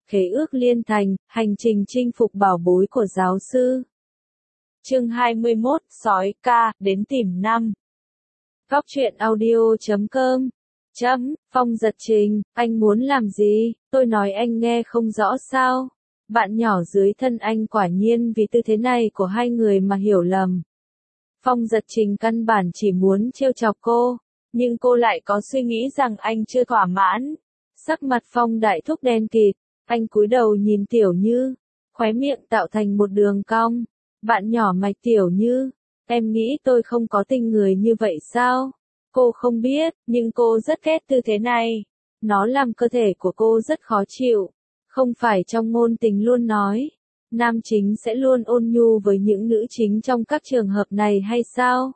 khế ước liên thành, hành trình chinh phục bảo bối của giáo sư. Chương 21, sói ca, đến tìm năm. Góc truyện audio.com. Phong giật trình, anh muốn làm gì? Tôi nói anh nghe không rõ sao? Bạn nhỏ dưới thân anh quả nhiên vì tư thế này của hai người mà hiểu lầm. Phong giật trình căn bản chỉ muốn trêu chọc cô, nhưng cô lại có suy nghĩ rằng anh chưa thỏa mãn. Sắc mặt Phong đại thúc đen kịt, anh cúi đầu nhìn Tiểu Như, khóe miệng tạo thành một đường cong. Bạn nhỏ mạch Tiểu Như, em nghĩ tôi không có tình người như vậy sao? Cô không biết, nhưng cô rất ghét tư thế này. Nó làm cơ thể của cô rất khó chịu. Không phải trong ngôn tình luôn nói, nam chính sẽ luôn ôn nhu với những nữ chính trong các trường hợp này hay sao?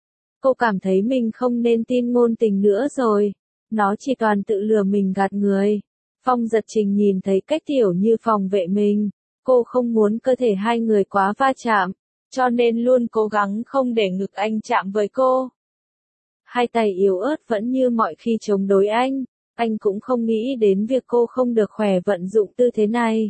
Cô cảm thấy mình không nên tin ngôn tình nữa rồi. Nó chỉ toàn tự lừa mình gạt người. Phong giật trình nhìn thấy cách Tiểu Như phòng vệ mình. Cô không muốn cơ thể hai người quá va chạm, cho nên luôn cố gắng không để ngực anh chạm với cô. Hai tay yếu ớt vẫn như mọi khi chống đối anh cũng không nghĩ đến việc cô không được khỏe vận dụng tư thế này.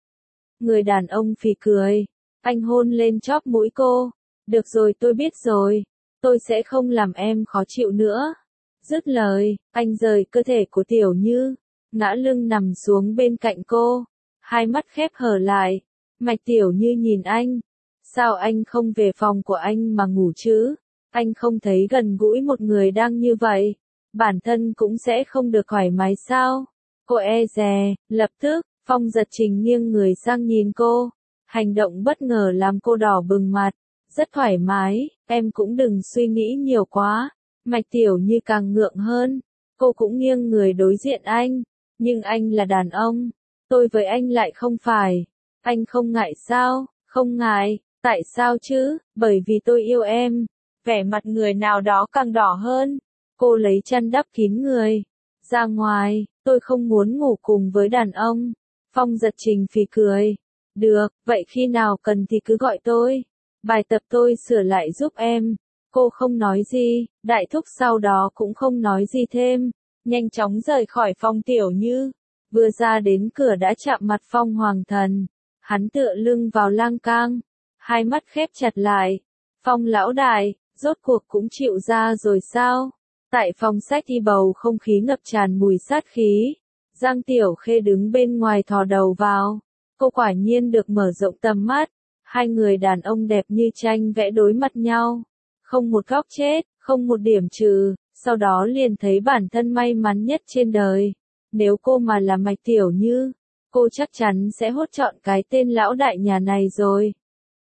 Người đàn ông phì cười, anh hôn lên chóp mũi cô. Được rồi, tôi biết rồi, tôi sẽ không làm em khó chịu nữa. Dứt lời, anh rời cơ thể của Tiểu Như, ngã lưng nằm xuống bên cạnh cô, hai mắt khép hờ lại. Mạch Tiểu Như nhìn anh, sao anh không về phòng của anh mà ngủ chứ? Anh không thấy gần gũi một người đang như vậy, bản thân cũng sẽ không được thoải mái sao? Cô e dè, lập tức, Phong giật trình nghiêng người sang nhìn cô. Hành động bất ngờ làm cô đỏ bừng mặt. Rất thoải mái, em cũng đừng suy nghĩ nhiều quá. Mạch Tiểu Như càng ngượng hơn. Cô cũng nghiêng người đối diện anh. Nhưng anh là đàn ông. Tôi với anh lại không phải. Anh không ngại sao? Không ngại. Tại sao chứ? Bởi vì tôi yêu em. Vẻ mặt người nào đó càng đỏ hơn. Cô lấy chăn đắp kín người. Ra ngoài, tôi không muốn ngủ cùng với đàn ông. Phong giật trình phì cười. Được, vậy khi nào cần thì cứ gọi tôi. Bài tập tôi sửa lại giúp em. Cô không nói gì, đại thúc sau đó cũng không nói gì thêm. Nhanh chóng rời khỏi phòng Tiểu Như. Vừa ra đến cửa đã chạm mặt Phong Hoàng Thần. Hắn tựa lưng vào lan can. Hai mắt khép chặt lại. Phong lão đại, rốt cuộc cũng chịu ra rồi sao? Tại phòng sách y bầu không khí ngập tràn mùi sát khí. Giang Tiểu Khê đứng bên ngoài thò đầu vào. Cô quả nhiên được mở rộng tầm mắt. Hai người đàn ông đẹp như tranh vẽ đối mặt nhau. Không một góc chết, không một điểm trừ. Sau đó liền thấy bản thân may mắn nhất trên đời. Nếu cô mà là Mạch Tiểu Như, cô chắc chắn sẽ hốt chọn cái tên lão đại nhà này rồi.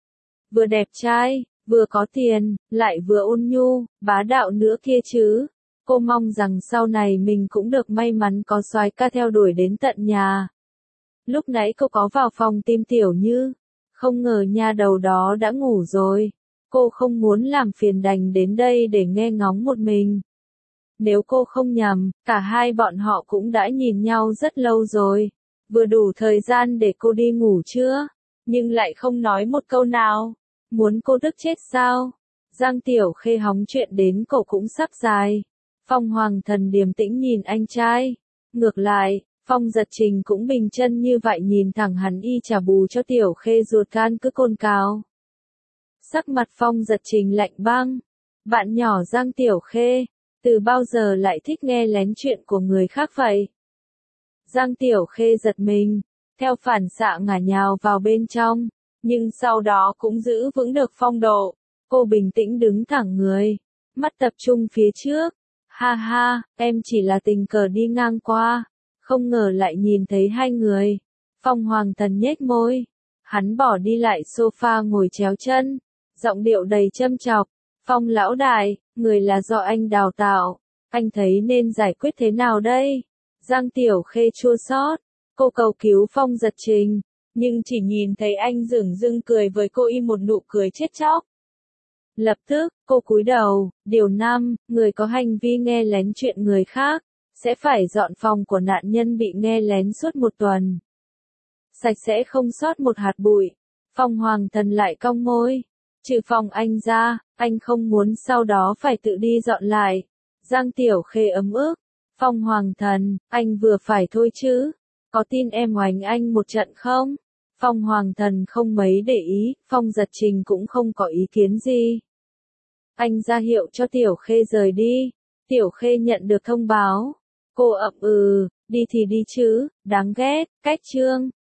Vừa đẹp trai, vừa có tiền, lại vừa ôn nhu, bá đạo nữa kia chứ. Cô mong rằng sau này mình cũng được may mắn có soái ca theo đuổi đến tận nhà. Lúc nãy cô có vào phòng tìm Tiểu Như, không ngờ nha đầu đó đã ngủ rồi. Cô không muốn làm phiền đành đến đây để nghe ngóng một mình. Nếu cô không nhầm, cả hai bọn họ cũng đã nhìn nhau rất lâu rồi. Vừa đủ thời gian để cô đi ngủ chưa? Nhưng lại không nói một câu nào. Muốn cô tức chết sao? Giang Tiểu Khê hóng chuyện đến cổ cũng sắp dài. Phong Hoàng Thần điềm tĩnh nhìn anh trai. Ngược lại, Phong giật trình cũng bình chân như vậy nhìn thẳng hắn y trả bù cho Tiểu Khê ruột gan cứ cồn cào. Sắc mặt Phong giật trình lạnh băng. Bạn nhỏ Giang Tiểu Khê, từ bao giờ lại thích nghe lén chuyện của người khác vậy? Giang Tiểu Khê giật mình, theo phản xạ ngả nhào vào bên trong, nhưng sau đó cũng giữ vững được phong độ. Cô bình tĩnh đứng thẳng người, mắt tập trung phía trước. Ha ha, em chỉ là tình cờ đi ngang qua, không ngờ lại nhìn thấy hai người. Phong Hoàng Thần nhếch môi, hắn bỏ đi lại sofa ngồi chéo chân, giọng điệu đầy châm chọc. Phong lão đại, người là do anh đào tạo, anh thấy nên giải quyết thế nào đây? Giang Tiểu Khê chua xót, cô cầu cứu Phong giật trình, nhưng chỉ nhìn thấy anh dửng dưng cười với cô y một nụ cười chết chóc. Lập tức, cô cúi đầu. Điều 5, người có hành vi nghe lén chuyện người khác, sẽ phải dọn phòng của nạn nhân bị nghe lén suốt 1 tuần. Sạch sẽ không sót một hạt bụi. Phong Hoàng Thần lại cong môi. Trừ phòng anh ra, anh không muốn sau đó phải tự đi dọn lại. Giang Tiểu Khê ấm ức. Phong Hoàng Thần, anh vừa phải thôi chứ. Có tin em oánh anh một trận không? Phong Hoàng Thần không mấy để ý, Phong Giật Trình cũng không có ý kiến gì. Anh ra hiệu cho Tiểu Khê rời đi. Tiểu Khê nhận được thông báo. Cô ậm đi thì đi chứ, đáng ghét, cách chương.